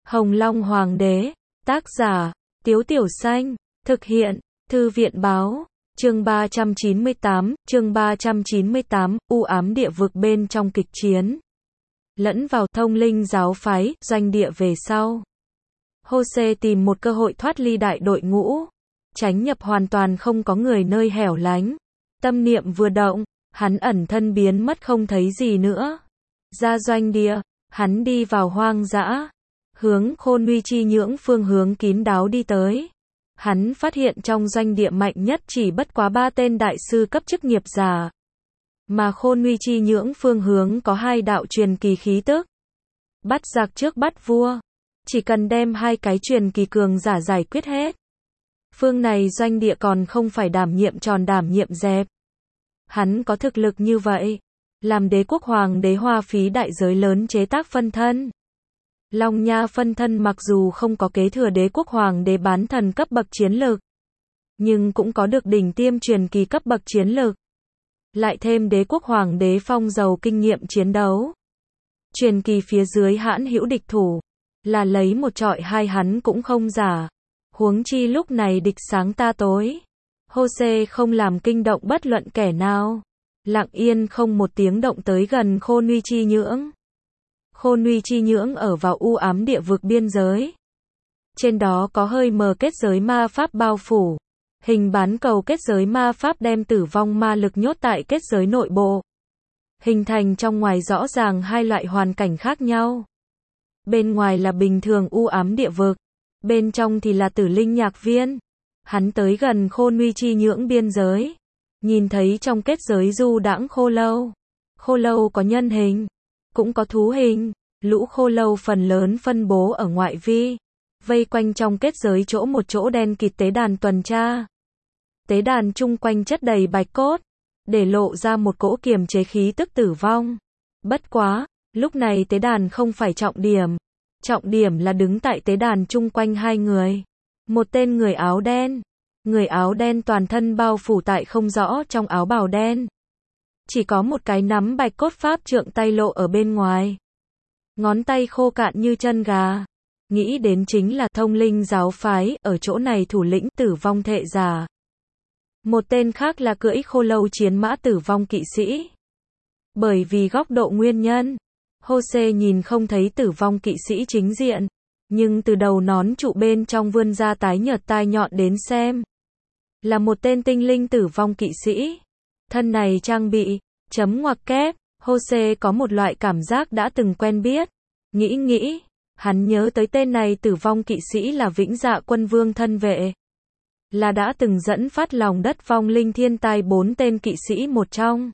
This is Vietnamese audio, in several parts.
Hồng Long Hoàng đế, tác giả, Tiếu Tiểu Xanh, thực hiện, Thư viện Báo, chương 398, u ám địa vực bên trong kịch chiến. Lẫn vào Thông Linh giáo phái, doanh địa về sau. Jose tìm một cơ hội thoát ly đại đội ngũ, tránh nhập hoàn toàn không có người nơi hẻo lánh. Tâm niệm vừa động, hắn ẩn thân biến mất không thấy gì nữa. Ra doanh địa, hắn đi vào hoang dã, hướng Khôn Uy Chi Nhưỡng phương hướng kín đáo đi tới. Hắn phát hiện trong doanh địa mạnh nhất chỉ bất quá 3 tên đại sư cấp chức nghiệp giả, mà Khôn Uy Chi Nhưỡng phương hướng có 2 đạo truyền kỳ khí tức. Bắt giặc trước bắt vua, chỉ cần đem 2 cái truyền kỳ cường giả giải quyết hết. Phương này doanh địa còn không phải đảm nhiệm tròn đảm nhiệm dẹp. Hắn có thực lực như vậy, làm đế quốc hoàng đế hoa phí đại giới lớn chế tác phân thân. Long Nha phân thân mặc dù không có kế thừa đế quốc hoàng đế bán thần cấp bậc chiến lược, nhưng cũng có được đỉnh tiêm truyền kỳ cấp bậc chiến lược. Lại thêm đế quốc hoàng đế phong giàu kinh nghiệm chiến đấu. Truyền kỳ phía dưới hãn hữu địch thủ, là lấy một trọi 2 hắn cũng không giả. Huống chi lúc này địch sáng ta tối. Jose không làm kinh động bất luận kẻ nào. Lặng yên không một tiếng động tới gần Khôn Uy Chi Nhưỡng. Khôn Uy Chi Nhưỡng ở vào u ám địa vực biên giới. Trên đó có hơi mờ kết giới ma pháp bao phủ. Hình bán cầu kết giới ma pháp đem tử vong ma lực nhốt tại kết giới nội bộ. Hình thành trong ngoài rõ ràng 2 loại hoàn cảnh khác nhau. Bên ngoài là bình thường u ám địa vực, bên trong thì là Tử Linh nhạc viên. Hắn tới gần Khôn Uy Chi Nhưỡng biên giới, nhìn thấy trong kết giới du đãng khô lâu. Khô lâu có nhân hình, cũng có thú hình. Lũ khô lâu phần lớn phân bố ở ngoại vi, vây quanh trong kết giới chỗ một chỗ đen kịt tế đàn tuần tra. Tế đàn chung quanh chất đầy bạch cốt, để lộ ra một cỗ kiềm chế khí tức tử vong. Bất quá, lúc này tế đàn không phải trọng điểm. Trọng điểm là đứng tại tế đàn chung quanh 2 người. Một tên người áo đen. Người áo đen toàn thân bao phủ tại không rõ trong áo bào đen. Chỉ có một cái nắm bạch cốt pháp trượng tay lộ ở bên ngoài. Ngón tay khô cạn như chân gà. Nghĩ đến chính là Thông Linh giáo phái, ở chỗ này thủ lĩnh tử vong thệ giả. Một tên khác là cưỡi khô lâu chiến mã tử vong kỵ sĩ. Bởi vì góc độ nguyên nhân, Jose nhìn không thấy tử vong kỵ sĩ chính diện, nhưng từ đầu nón trụ bên trong vươn ra tái nhợt tai nhọn đến xem. Là một tên tinh linh tử vong kỵ sĩ. Thân này trang bị, chấm ngoặc kép, Jose có một loại cảm giác đã từng quen biết. Nghĩ, hắn nhớ tới tên này tử vong kỵ sĩ là Vĩnh Dạ Quân Vương thân vệ. Là đã từng dẫn phát lòng đất vong linh thiên tai 4 tên kỵ sĩ một trong.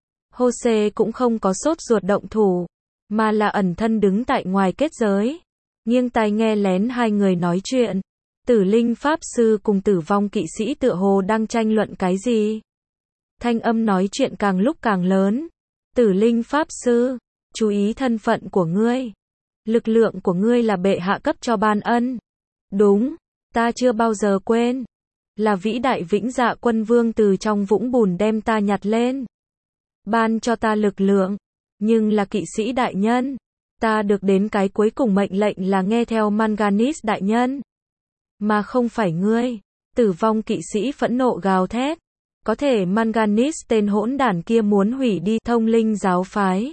Jose cũng không có sốt ruột động thủ, mà là ẩn thân đứng tại ngoài kết giới, nghiêng tai nghe lén 2 người nói chuyện. Tử Linh pháp sư cùng tử vong kỵ sĩ tựa hồ đang tranh luận cái gì. Thanh âm nói chuyện càng lúc càng lớn. Tử Linh pháp sư, chú ý thân phận của ngươi. Lực lượng của ngươi là bệ hạ cấp cho ban ân. Đúng, ta chưa bao giờ quên. Là vĩ đại Vĩnh Dạ Quân Vương từ trong vũng bùn đem ta nhặt lên. Ban cho ta lực lượng. Nhưng là kỵ sĩ đại nhân. Ta được đến cái cuối cùng mệnh lệnh là nghe theo Manganis đại nhân. Mà không phải ngươi. Tử vong kỵ sĩ phẫn nộ gào thét. Có thể Manganis tên hỗn đản kia muốn hủy đi Thông Linh giáo phái.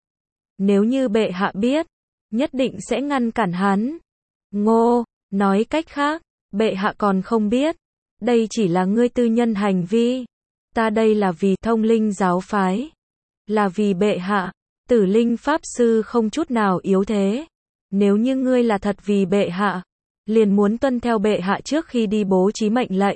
Nếu như bệ hạ biết, nhất định sẽ ngăn cản hắn. Ngô, nói cách khác, bệ hạ còn không biết. Đây chỉ là ngươi tư nhân hành vi. Ta đây là vì Thông Linh giáo phái. Là vì bệ hạ. Tử Linh pháp sư không chút nào yếu thế. Nếu như ngươi là thật vì bệ hạ, liền muốn tuân theo bệ hạ trước khi đi bố trí mệnh lệnh.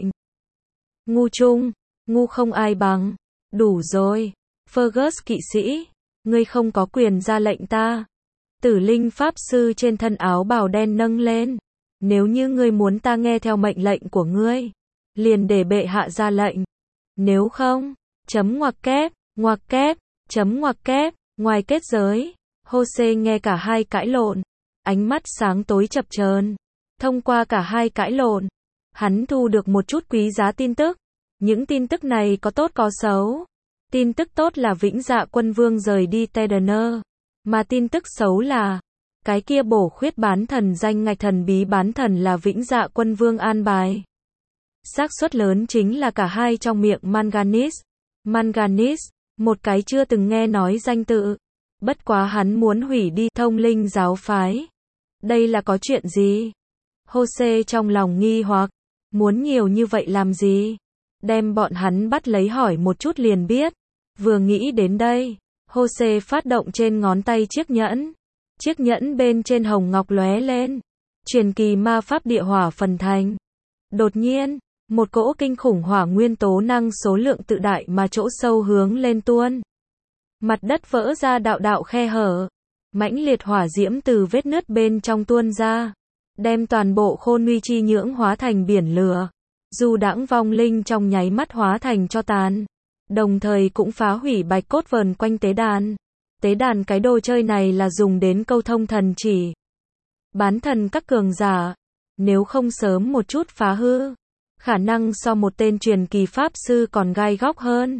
Ngu chung, ngu không ai bằng. Đủ rồi. Fergus kỵ sĩ, ngươi không có quyền ra lệnh ta. Tử Linh pháp sư trên thân áo bào đen nâng lên. Nếu như ngươi muốn ta nghe theo mệnh lệnh của ngươi, liền để bệ hạ ra lệnh. Nếu không, chấm ngoặc kép, chấm ngoặc kép. Ngoài kết giới, Jose nghe cả 2 cãi lộn. Ánh mắt sáng tối chập chờn. Thông qua cả 2 cãi lộn, hắn thu được một chút quý giá tin tức. Những tin tức này có tốt có xấu. Tin tức tốt là Vĩnh Dạ Quân Vương rời đi Tedener. Mà tin tức xấu là Cái kia bổ khuyết bán thần danh ngạch thần bí bán thần là Vĩnh Dạ Quân Vương an bài. Xác suất lớn chính là cả hai trong miệng Manganese. Manganese, một cái chưa từng nghe nói danh tự. Bất quá hắn muốn hủy đi Thông Linh giáo phái. Đây là có chuyện gì? Jose trong lòng nghi hoặc. Muốn nhiều như vậy làm gì? Đem bọn hắn bắt lấy hỏi một chút liền biết. Vừa nghĩ đến đây, Jose phát động trên ngón tay chiếc nhẫn. Chiếc nhẫn bên trên hồng ngọc lóe lên. Truyền kỳ ma pháp địa hỏa phần thành. Đột nhiên, một cỗ kinh khủng hỏa nguyên tố năng số lượng tự đại mà chỗ sâu hướng lên tuôn. Mặt đất vỡ ra đạo đạo khe hở. Mãnh liệt hỏa diễm từ vết nứt bên trong tuôn ra. Đem toàn bộ khôn nguy chi nhưỡng hóa thành biển lửa. Dù đãng vong linh trong nháy mắt hóa thành tro tàn. Đồng thời cũng phá hủy bạch cốt vờn quanh tế đàn. Tế đàn cái đồ chơi này là dùng đến câu thông thần chỉ. Bán thần các cường giả. Nếu không sớm một chút phá hư. Khả năng so một tên truyền kỳ pháp sư còn gai góc hơn.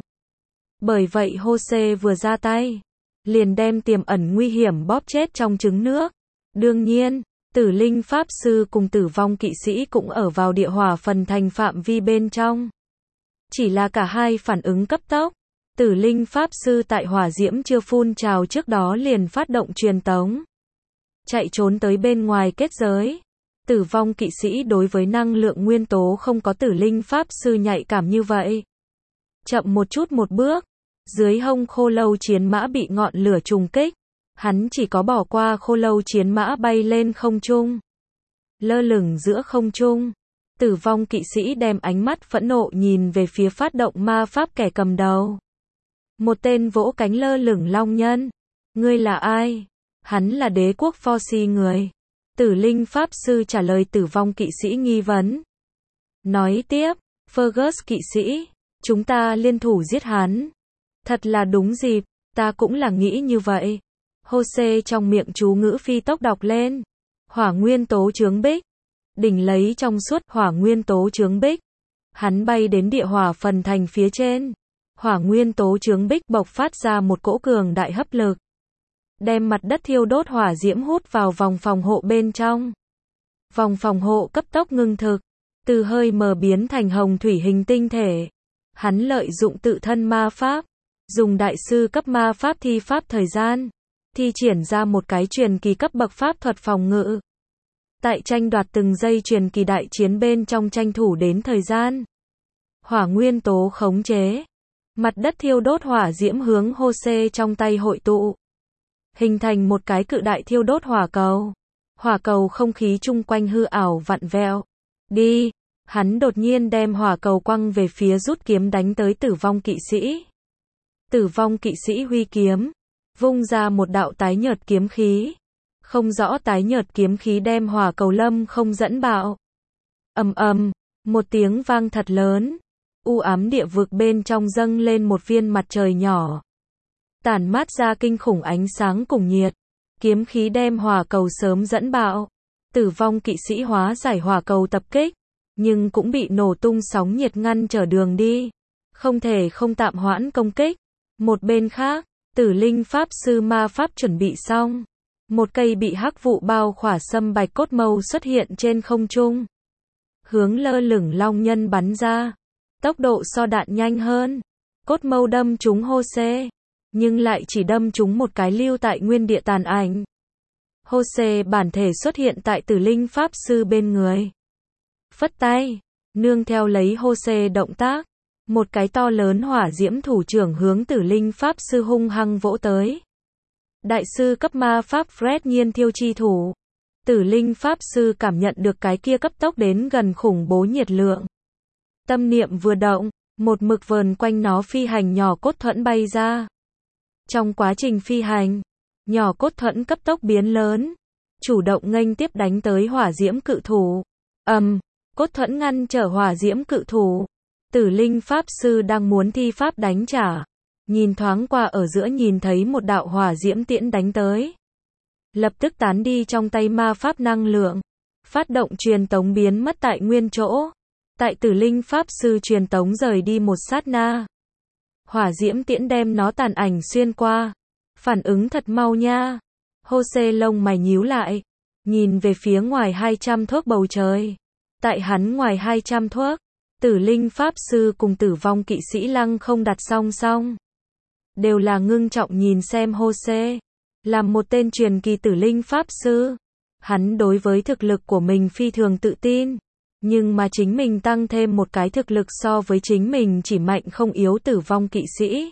Bởi vậy Jose vừa ra tay. Liền đem tiềm ẩn nguy hiểm bóp chết trong trứng nước. Đương nhiên, tử linh pháp sư cùng tử vong kỵ sĩ cũng ở vào địa hỏa phần thành phạm vi bên trong. Chỉ là cả hai phản ứng cấp tốc. Tử linh pháp sư tại hỏa diễm chưa phun trào trước đó liền phát động truyền tống. Chạy trốn tới bên ngoài kết giới. Tử vong kỵ sĩ đối với năng lượng nguyên tố không có tử linh pháp sư nhạy cảm như vậy. Chậm một chút một bước. Dưới hông khô lâu chiến mã bị ngọn lửa trùng kích. Hắn chỉ có bỏ qua khô lâu chiến mã bay lên không trung. Lơ lửng giữa không trung. Tử vong kỵ sĩ đem ánh mắt phẫn nộ nhìn về phía phát động ma pháp kẻ cầm đầu. Một tên vỗ cánh lơ lửng long nhân. Ngươi là ai? Hắn là đế quốc Forsi người. Tử linh pháp sư trả lời tử vong kỵ sĩ nghi vấn. Nói tiếp, Fergus kỵ sĩ, chúng ta liên thủ giết hắn. Thật là đúng dịp, ta cũng là nghĩ như vậy. Jose trong miệng chú ngữ phi tốc đọc lên. Hỏa nguyên tố chướng bích. Đỉnh lấy trong suốt hỏa nguyên tố chướng bích. Hắn bay đến địa hỏa phần thành phía trên. Hỏa nguyên tố chướng bích bộc phát ra một cỗ cường đại hấp lực. Đem mặt đất thiêu đốt hỏa diễm hút vào vòng phòng hộ bên trong. Vòng phòng hộ cấp tốc ngưng thực. Từ hơi mờ biến thành hồng thủy hình tinh thể. Hắn lợi dụng tự thân ma pháp. Dùng đại sư cấp ma pháp thi pháp thời gian. Thi triển ra một cái truyền kỳ cấp bậc pháp thuật phòng ngự. Tại tranh đoạt từng giây truyền kỳ đại chiến bên trong tranh thủ đến thời gian. Hỏa nguyên tố khống chế. Mặt đất thiêu đốt hỏa diễm hướng Jose trong tay hội tụ. Hình thành một cái cự đại thiêu đốt hỏa cầu. Hỏa cầu không khí chung quanh hư ảo vặn vẹo. Đi. Hắn đột nhiên đem hỏa cầu quăng về phía rút kiếm đánh tới tử vong kỵ sĩ. Tử vong kỵ sĩ huy kiếm. Vung ra một đạo tái nhợt kiếm khí. Không rõ tái nhợt kiếm khí đem hỏa cầu lâm không dẫn bạo. Ầm ầm, một tiếng vang thật lớn. U ám địa vực bên trong dâng lên một viên mặt trời nhỏ. Tản mát ra kinh khủng ánh sáng cùng nhiệt. Kiếm khí đem hỏa cầu sớm dẫn bạo. Tử vong kỵ sĩ hóa giải hỏa cầu tập kích. Nhưng cũng bị nổ tung sóng nhiệt ngăn trở đường đi. Không thể không tạm hoãn công kích. Một bên khác, tử linh pháp sư ma pháp chuẩn bị xong. Một cây bị hắc vụ bao khỏa sâm bạch cốt mâu xuất hiện trên không trung. Hướng lơ lửng long nhân bắn ra. Tốc độ so đạn nhanh hơn. Cốt mâu đâm trúng Jose. Nhưng lại chỉ đâm trúng một cái lưu tại nguyên địa tàn ảnh. Jose bản thể xuất hiện tại tử linh pháp sư bên người. Phất tay. Nương theo lấy Jose động tác. Một cái to lớn hỏa diễm thủ trưởng hướng tử linh pháp sư hung hăng vỗ tới. Đại sư cấp ma pháp Fred nhiên thiêu chi thủ. Tử linh pháp sư cảm nhận được cái kia cấp tốc đến gần khủng bố nhiệt lượng. Tâm niệm vừa động, một mực vờn quanh nó phi hành nhỏ cốt thuẫn bay ra. Trong quá trình phi hành, nhỏ cốt thuẫn cấp tốc biến lớn. Chủ động nghênh tiếp đánh tới hỏa diễm cự thủ. Cốt thuẫn ngăn trở hỏa diễm cự thủ. Tử linh pháp sư đang muốn thi pháp đánh trả. Nhìn thoáng qua ở giữa nhìn thấy một đạo hỏa diễm tiễn đánh tới. Lập tức tán đi trong tay ma pháp năng lượng. Phát động truyền tống biến mất tại nguyên chỗ. Tại tử linh pháp sư truyền tống rời đi một sát na. Hỏa diễm tiễn đem nó tàn ảnh xuyên qua. Phản ứng thật mau nha. Jose lông mày nhíu lại, nhìn về phía ngoài 200 thước bầu trời. Tại hắn ngoài 200 thước, Tử Linh Pháp Sư cùng Tử Vong Kỵ Sĩ lăng không đặt song song. Đều là ngưng trọng nhìn xem Jose. Làm một tên truyền kỳ Tử Linh Pháp Sư, hắn đối với thực lực của mình phi thường tự tin. Nhưng mà chính mình tăng thêm một cái thực lực so với chính mình chỉ mạnh không yếu Tử Vong Kỵ Sĩ.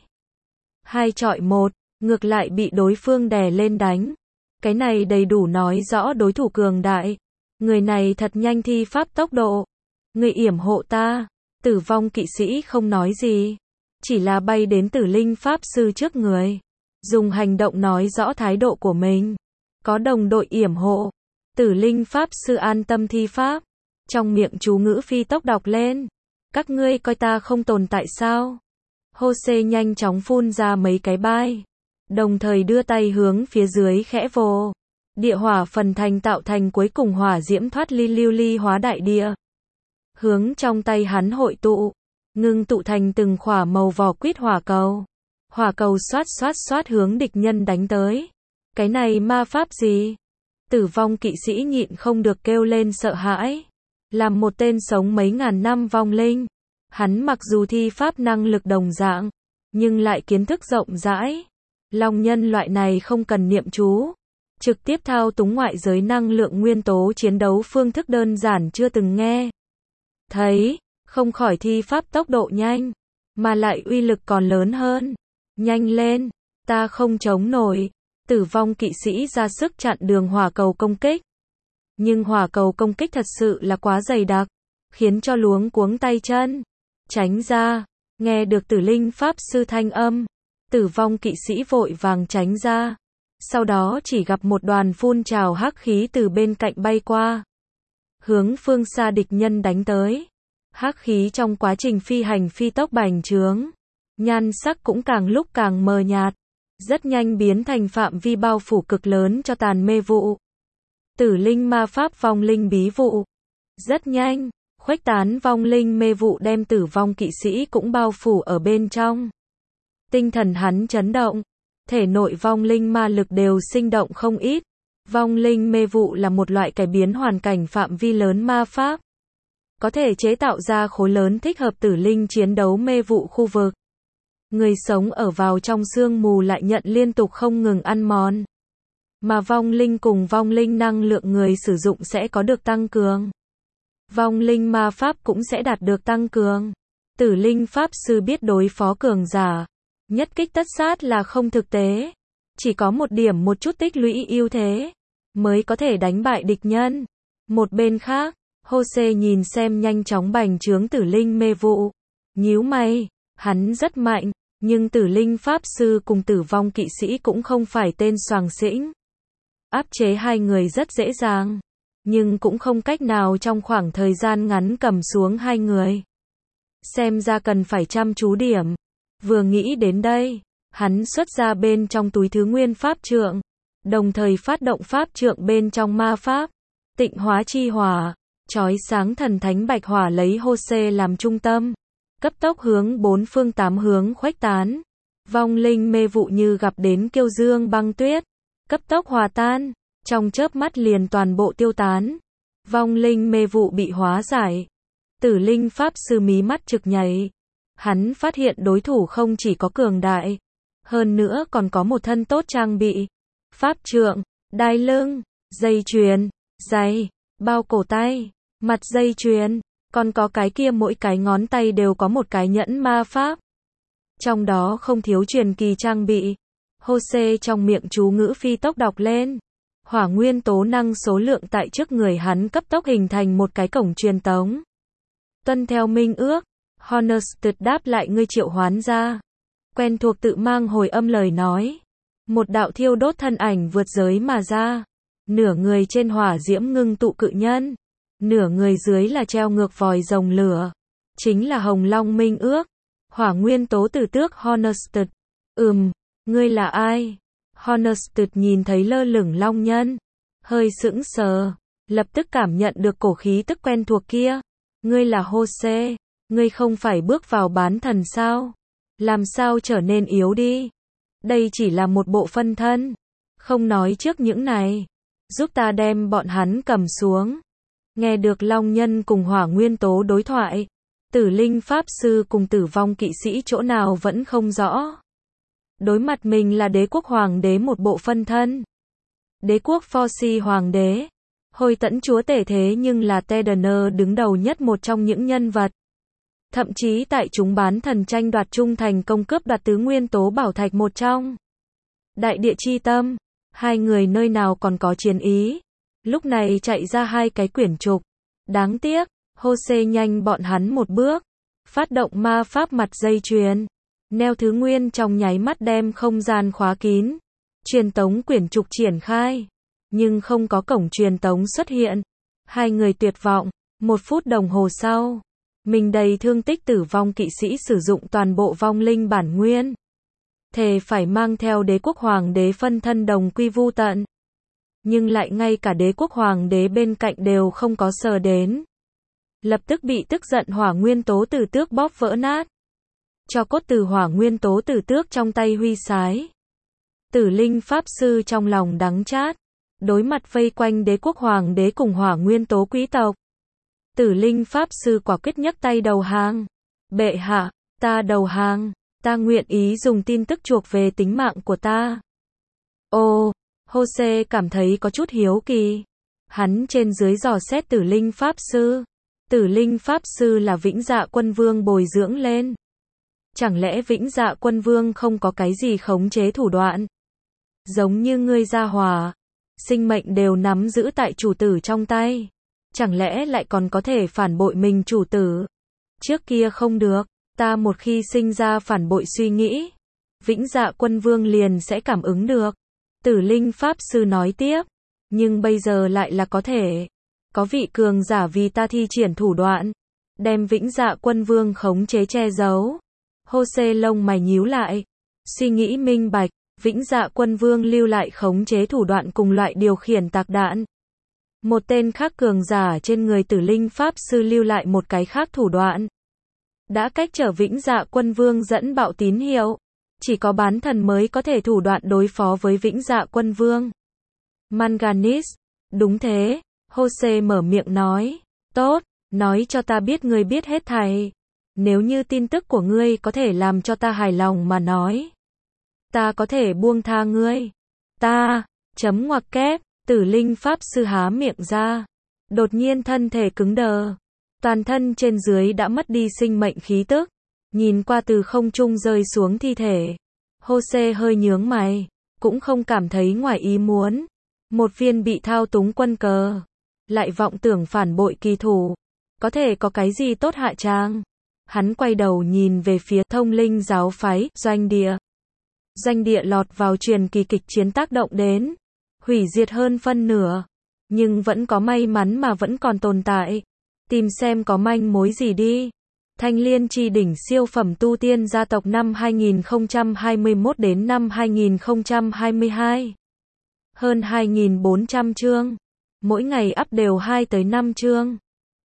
2 chọi 1, ngược lại bị đối phương đè lên đánh. Cái này đầy đủ nói rõ đối thủ cường đại. Người này thật nhanh thi pháp tốc độ. Người yểm hộ ta. Tử Vong Kỵ Sĩ không nói gì. Chỉ là bay đến Tử Linh Pháp Sư trước người. Dùng hành động nói rõ thái độ của mình. Có đồng đội yểm hộ. Tử Linh Pháp Sư an tâm thi pháp. Trong miệng chú ngữ phi tốc đọc lên. Các ngươi coi ta không tồn tại sao? Jose nhanh chóng phun ra mấy cái bai. Đồng thời đưa tay hướng phía dưới khẽ vồ. Địa hỏa phần thành tạo thành cuối cùng hỏa diễm thoát ly lưu ly hóa đại địa. Hướng trong tay hắn hội tụ. Ngưng tụ thành từng khỏa màu vỏ quýt hỏa cầu. Hỏa cầu xoát hướng địch nhân đánh tới. Cái này ma pháp gì? Tử Vong Kỵ Sĩ nhịn không được kêu lên sợ hãi. Làm một tên sống mấy ngàn năm vong linh. Hắn mặc dù thi pháp năng lực đồng dạng, nhưng lại kiến thức rộng rãi. Long nhân loại này không cần niệm chú. Trực tiếp thao túng ngoại giới năng lượng nguyên tố chiến đấu phương thức đơn giản chưa từng nghe. Thấy, không khỏi thi pháp tốc độ nhanh, mà lại uy lực còn lớn hơn. Nhanh lên, ta không chống nổi. Tử Vong Kỵ Sĩ ra sức chặn đường hỏa cầu công kích. Nhưng hỏa cầu công kích thật sự là quá dày đặc, khiến cho luống cuống tay chân. Tránh ra, nghe được Tử Linh Pháp Sư thanh âm. Tử Vong Kỵ Sĩ vội vàng tránh ra. Sau đó chỉ gặp một đoàn phun trào hắc khí từ bên cạnh bay qua. Hướng phương xa địch nhân đánh tới. Hắc khí trong quá trình phi hành phi tốc bành trướng. Nhan sắc cũng càng lúc càng mờ nhạt. Rất nhanh biến thành phạm vi bao phủ cực lớn cho tàn mê vụ. Tử Linh ma pháp vong linh bí vụ. Rất nhanh, khuếch tán vong linh mê vụ đem Tử Vong Kỵ Sĩ cũng bao phủ ở bên trong. Tinh thần hắn chấn động. Thể nội vong linh ma lực đều sinh động không ít. Vong linh mê vụ là một loại cải biến hoàn cảnh phạm vi lớn ma pháp. Có thể chế tạo ra khối lớn thích hợp tử linh chiến đấu mê vụ khu vực. Người sống ở vào trong sương mù lại nhận liên tục không ngừng ăn mòn. Mà vong linh cùng vong linh năng lượng người sử dụng sẽ có được tăng cường. Vong linh ma pháp cũng sẽ đạt được tăng cường. Tử Linh Pháp Sư biết đối phó cường giả. Nhất kích tất sát là không thực tế. Chỉ có một điểm một chút tích lũy ưu thế mới có thể đánh bại địch nhân. Một bên khác, Jose nhìn xem nhanh chóng bành trướng Tử Linh mê vụ. Nhíu mày, hắn rất mạnh, nhưng Tử Linh Pháp Sư cùng Tử Vong Kỵ Sĩ cũng không phải tên soàng xĩnh. Áp chế hai người rất dễ dàng, nhưng cũng không cách nào trong khoảng thời gian ngắn cầm xuống hai người. Xem ra cần phải chăm chú điểm. Vừa nghĩ đến đây, hắn xuất ra bên trong túi thứ nguyên pháp trượng, đồng thời phát động pháp trượng bên trong ma pháp, tịnh hóa chi hỏa, chói sáng thần thánh bạch hỏa lấy Jose làm trung tâm, cấp tốc hướng bốn phương tám hướng khuếch tán. Vong linh mê vụ như gặp đến kiêu dương băng tuyết, cấp tốc hòa tan, trong chớp mắt liền toàn bộ tiêu tán. Vong linh mê vụ bị hóa giải. Tử Linh Pháp Sư mí mắt trực nhảy. Hắn phát hiện đối thủ không chỉ có cường đại, hơn nữa còn có một thân tốt trang bị. Pháp trượng, đai lưng, dây chuyền, giày, bao cổ tay, mặt dây chuyền, còn có cái kia mỗi cái ngón tay đều có một cái nhẫn ma pháp. Trong đó không thiếu truyền kỳ trang bị. Jose trong miệng chú ngữ phi tốc đọc lên. Hỏa nguyên tố năng số lượng tại trước người hắn cấp tốc hình thành một cái cổng truyền tống. Tuân theo minh ước, Honested đáp lại ngươi triệu hoán ra. Quen thuộc tự mang hồi âm lời nói. Một đạo thiêu đốt thân ảnh vượt giới mà ra. Nửa người trên hỏa diễm ngưng tụ cự nhân. Nửa người dưới là treo ngược vòi rồng lửa. Chính là Hồng Long minh ước. Hỏa nguyên tố tử tước Honested. Ngươi là ai? Honested nhìn thấy lơ lửng long nhân. Hơi sững sờ. Lập tức cảm nhận được cổ khí tức quen thuộc kia. Ngươi là Jose. Ngươi không phải bước vào bán thần sao? Làm sao trở nên yếu đi? Đây chỉ là một bộ phân thân. Không nói trước những này. Giúp ta đem bọn hắn cầm xuống. Nghe được Long Nhân cùng Hỏa Nguyên Tố đối thoại. Tử Linh Pháp Sư cùng Tử Vong Kỵ Sĩ chỗ nào vẫn không rõ. Đối mặt mình là đế quốc hoàng đế một bộ phân thân. Đế quốc Forci hoàng đế. Hồi tẫn chúa tể thế nhưng là Tedener đứng đầu nhất một trong những nhân vật. Thậm chí tại chúng bán thần tranh đoạt trung thành công cướp đoạt tứ nguyên tố bảo thạch một trong. Đại địa chi tâm. Hai người nơi nào còn có chiến ý. Lúc này chạy ra hai cái quyển trục. Đáng tiếc, Jose nhanh bọn hắn một bước. Phát động ma pháp mặt dây chuyền. Neo thứ nguyên trong nháy mắt đem không gian khóa kín. Truyền tống quyển trục triển khai. Nhưng không có cổng truyền tống xuất hiện. Hai người tuyệt vọng. 1 phút đồng hồ sau. Mình đầy thương tích Tử Vong Kỵ Sĩ sử dụng toàn bộ vong linh bản nguyên. Thề phải mang theo đế quốc hoàng đế phân thân đồng quy vu tận. Nhưng lại ngay cả đế quốc hoàng đế bên cạnh đều không có sờ đến. Lập tức bị tức giận Hỏa Nguyên Tố Tử Tước bóp vỡ nát. Cho cốt từ Hỏa Nguyên Tố Tử Tước trong tay huy sái. Tử Linh Pháp Sư trong lòng đắng chát. Đối mặt vây quanh đế quốc hoàng đế cùng Hỏa Nguyên Tố quý tộc. Tử Linh Pháp Sư quả quyết nhấc tay đầu hàng. Bệ hạ, ta đầu hàng. Ta nguyện ý dùng tin tức chuộc về tính mạng của ta. Ồ, Jose cảm thấy có chút hiếu kỳ. Hắn trên dưới dò xét Tử Linh Pháp Sư. Tử Linh Pháp Sư là Vĩnh Dạ Quân Vương bồi dưỡng lên. Chẳng lẽ Vĩnh Dạ Quân Vương không có cái gì khống chế thủ đoạn? Giống như ngươi gia hỏa. Sinh mệnh đều nắm giữ tại chủ tử trong tay. Chẳng lẽ lại còn có thể phản bội mình chủ tử? Trước kia không được. Ta một khi sinh ra phản bội suy nghĩ, Vĩnh Dạ Quân Vương liền sẽ cảm ứng được. Tử Linh Pháp Sư nói tiếp. Nhưng bây giờ lại là có thể. Có vị cường giả vì ta thi triển thủ đoạn. Đem Vĩnh Dạ Quân Vương khống chế che giấu. Jose lông mày nhíu lại. Suy nghĩ minh bạch. Vĩnh Dạ Quân Vương lưu lại khống chế thủ đoạn cùng loại điều khiển tạc đạn. Một tên khác cường giả trên người Tử Linh Pháp Sư lưu lại một cái khác thủ đoạn. Đã cách trở Vĩnh Dạ Quân Vương dẫn bạo tín hiệu. Chỉ có bán thần mới có thể thủ đoạn đối phó với Vĩnh Dạ Quân Vương. Manganese. Đúng thế. Jose mở miệng nói. Tốt, nói cho ta biết ngươi biết hết thảy. Nếu như tin tức của ngươi có thể làm cho ta hài lòng mà nói. Ta có thể buông tha ngươi. Ta, chấm ngoặc kép, Tử Linh Pháp Sư há miệng ra. Đột nhiên thân thể cứng đờ. Toàn thân trên dưới đã mất đi sinh mệnh khí tức. Nhìn qua từ không trung rơi xuống thi thể. Jose hơi nhướng mày. Cũng không cảm thấy ngoài ý muốn. Một viên bị thao túng quân cờ. Lại vọng tưởng phản bội kỳ thủ. Có thể có cái gì tốt hạ tràng. Hắn quay đầu nhìn về phía Thông Linh giáo phái, doanh địa. Doanh địa lọt vào truyền kỳ kịch chiến tác động đến. Hủy diệt hơn phân nửa. Nhưng vẫn có may mắn mà vẫn còn tồn tại. Tìm xem có manh mối gì đi. Thanh Liên Chi Đỉnh siêu phẩm tu tiên gia tộc năm 2021 đến năm 2022. Hơn 2.400 chương. Mỗi ngày up đều 2 tới 5 chương.